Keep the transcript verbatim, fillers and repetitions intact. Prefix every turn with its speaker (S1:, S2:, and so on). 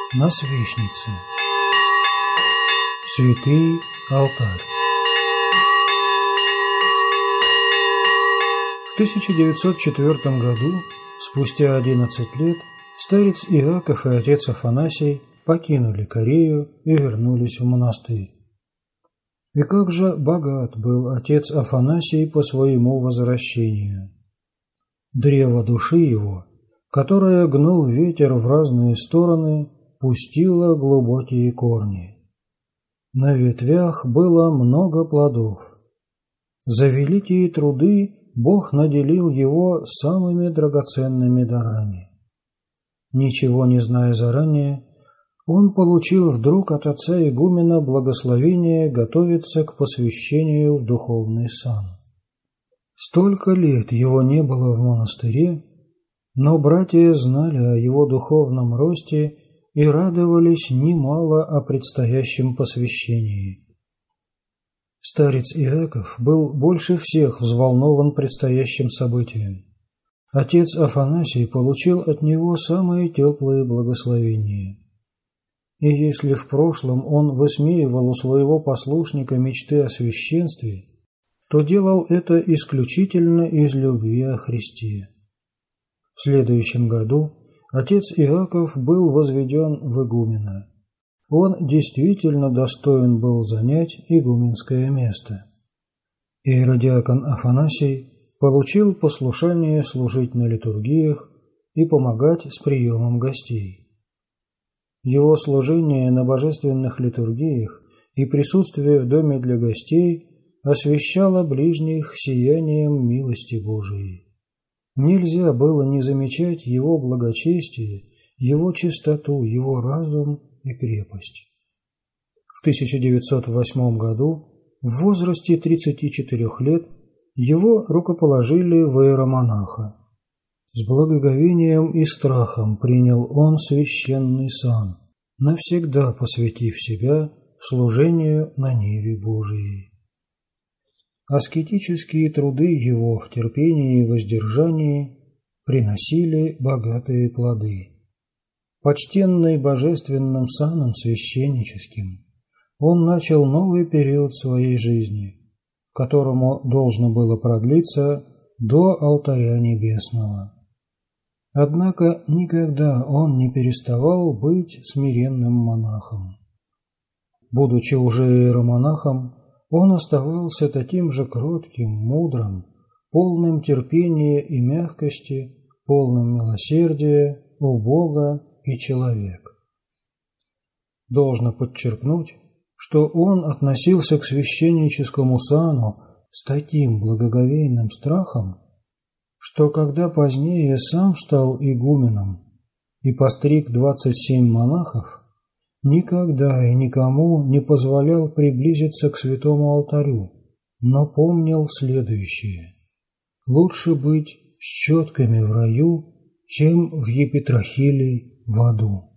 S1: Насвещницы. Святый алтарь. В тысяча девятьсот четвёртом году, спустя одиннадцать лет, старец Иаков и отец Афанасий покинули Корею и вернулись в монастырь. И как же богат был отец Афанасий по своему возвращению! Древо души его, которое гнул ветер в разные стороны, пустило глубокие корни. На ветвях было много плодов. За великие труды Бог наделил его самыми драгоценными дарами. Ничего не зная заранее, он получил вдруг от отца игумена благословение готовиться к посвящению в духовный сан. Столько лет его не было в монастыре, но братья знали о его духовном росте и радовались немало о предстоящем посвящении. Старец Иаков был больше всех взволнован предстоящим событием. Отец Афанасий получил от него самые теплые благословения. И если в прошлом он высмеивал у своего послушника мечты о священстве, то делал это исключительно из любви о Христе. В следующем году отец Иаков был возведен в игумена. Он действительно достоин был занять игуменское место. Иеродиакон Афанасий получил послушание служить на литургиях и помогать с приемом гостей. Его служение на божественных литургиях и присутствие в доме для гостей освещало ближних сиянием милости Божией. Нельзя было не замечать его благочестие, его чистоту, его разум и крепость. В тысяча девятьсот восьмом году, в возрасте тридцати четырёх лет, его рукоположили в иеромонаха. С благоговением и страхом принял он священный сан, навсегда посвятив себя служению на ниве Божией. Аскетические труды его в терпении и воздержании приносили богатые плоды. Почтенный божественным саном священническим, он начал новый период своей жизни, которому должно было продлиться до алтаря небесного. Однако никогда он не переставал быть смиренным монахом. Будучи уже иеромонахом, он оставался таким же кротким, мудрым, полным терпения и мягкости, полным милосердия у Бога и человек. Должно подчеркнуть, что он относился к священническому сану с таким благоговейным страхом, что когда позднее сам стал игуменом и постриг двадцать семь монахов, никогда и никому не позволял приблизиться к святому алтарю, но помнил следующее: лучше быть с четками в раю, чем в епитрахилии в аду.